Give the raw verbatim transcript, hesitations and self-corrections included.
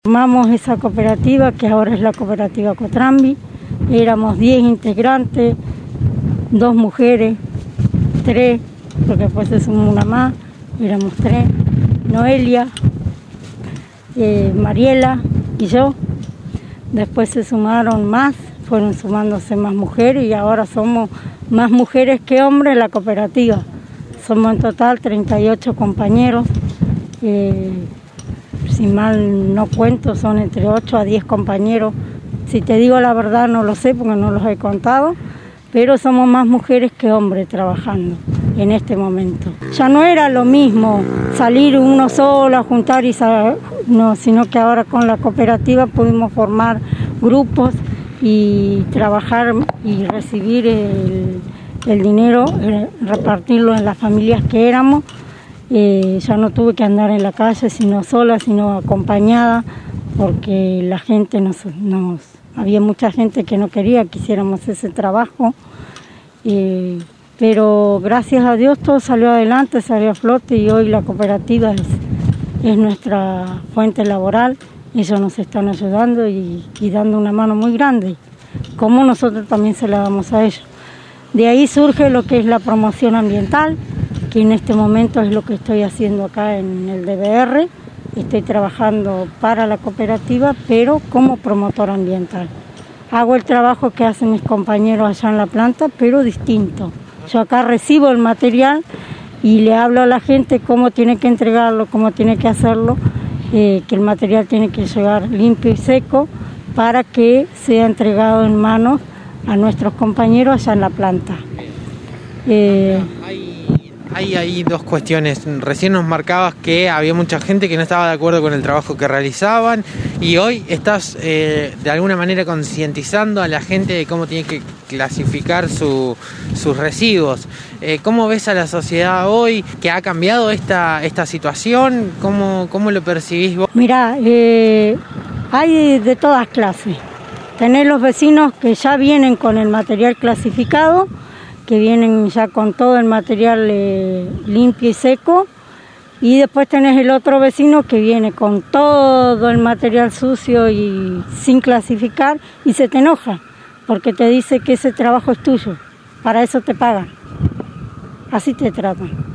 Formamos esa cooperativa que ahora es la cooperativa Cotrambi. Éramos diez integrantes, dos mujeres, tres, porque después se sumó una más, éramos tres, Noelia, eh, Mariela y yo. Después se sumaron más, fueron sumándose más mujeres y ahora somos más mujeres que hombres en la cooperativa. Somos en total treinta y ocho compañeros. Eh, Si mal no cuento, son entre ocho a diez compañeros. Si te digo la verdad no lo sé porque no los he contado, pero somos más mujeres que hombres trabajando en este momento. Ya no era lo mismo salir uno solo a juntar y no, sino que ahora con la cooperativa pudimos formar grupos y trabajar y recibir el, el dinero, repartirlo en las familias que éramos. Eh, ya no tuve que andar en la calle, sino sola, sino acompañada, porque la gente nos, nos había mucha gente que no quería que hiciéramos ese trabajo, eh, pero gracias a Dios todo salió adelante, salió a flote y hoy la cooperativa es, es nuestra fuente laboral. Ellos nos están ayudando y, y dando una mano muy grande, como nosotros también se la damos a ellos. De ahí surge lo que es la promoción ambiental, que en este momento es lo que estoy haciendo acá en el D B R. Estoy trabajando para la cooperativa, pero como promotora ambiental. Hago el trabajo que hacen mis compañeros allá en la planta, pero distinto. Yo acá recibo el material y le hablo a la gente cómo tiene que entregarlo, cómo tiene que hacerlo, eh, que el material tiene que llegar limpio y seco para que sea entregado en manos a nuestros compañeros allá en la planta. Eh, Hay ahí dos cuestiones. Recién nos marcabas que había mucha gente que no estaba de acuerdo con el trabajo que realizaban y hoy estás eh, de alguna manera concientizando a la gente de cómo tiene que clasificar su, sus residuos. Eh, ¿Cómo ves a la sociedad hoy que ha cambiado esta, esta situación? ¿Cómo, cómo lo percibís vos? Mirá, eh, hay de todas clases. Tenés los vecinos que ya vienen con el material clasificado, que vienen ya con todo el material eh, limpio y seco, y después tenés el otro vecino que viene con todo el material sucio y sin clasificar y se te enoja porque te dice que ese trabajo es tuyo, para eso te pagan, así te tratan.